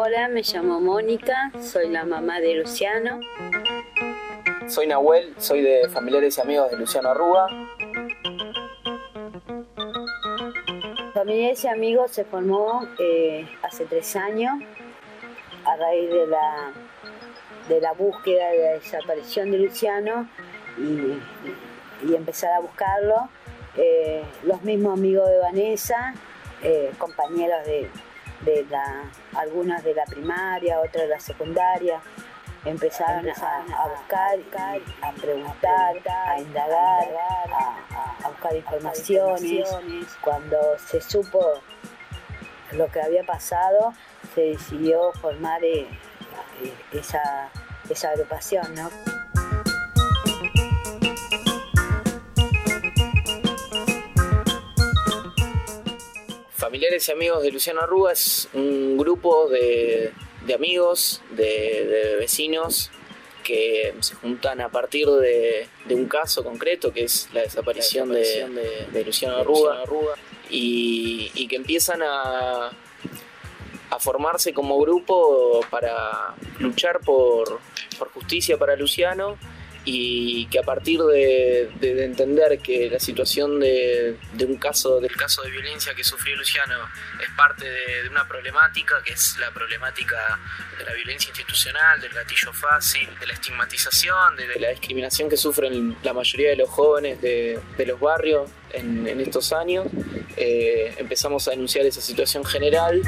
Hola, me llamo Mónica, soy la mamá de Luciano. Soy Nahuel, soy de Familiares y Amigos de Luciano Arruga. Familiares y Amigos se formó hace 3 años a raíz de la búsqueda de la desaparición de Luciano y empezar a buscarlo. Los mismos amigos de Vanessa, compañeros algunos de la primaria, otros de la secundaria, empezaron a buscar, a preguntar, a indagar, a buscar informaciones. Cuando se supo lo que había pasado, se decidió formar esa agrupación, ¿no? Familiares y Amigos de Luciano Arruga es un grupo de amigos, de vecinos que se juntan a partir de un caso concreto que es la desaparición de Luciano Arruga y que empiezan a formarse como grupo para luchar por justicia para Luciano, y que a partir de entender que la situación del caso de violencia que sufrió Luciano es parte de una problemática, que es la problemática de la violencia institucional, del gatillo fácil, de la estigmatización, de la discriminación que sufren la mayoría de los jóvenes de los barrios en estos años, empezamos a denunciar esa situación general.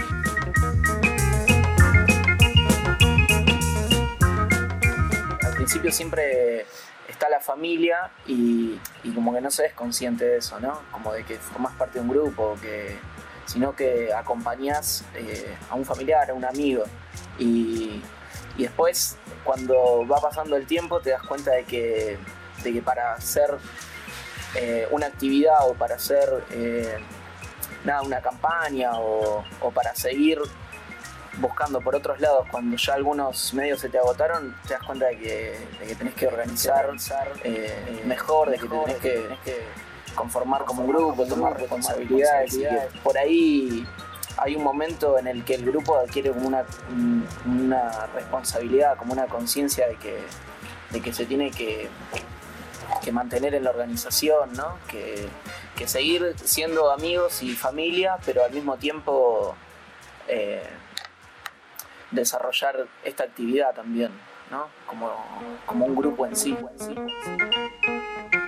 Al principio siempre está la familia y como que no se es consciente de eso, ¿no? Como de que formás parte de un grupo, sino que acompañás a un familiar, a un amigo. Y después, cuando va pasando el tiempo, te das cuenta de que para hacer una actividad o para hacer una campaña o para seguir buscando por otros lados, cuando ya algunos medios se te agotaron, te das cuenta de que tenés que organizar mejor, de que te tenés que conformar como un grupo, tomar responsabilidades, y que por ahí hay un momento en el que el grupo adquiere como una responsabilidad, como una conciencia de que se tiene que mantener en la organización, ¿no? Que seguir siendo amigos y familia, pero al mismo tiempo desarrollar esta actividad también, ¿no? Como un grupo en sí.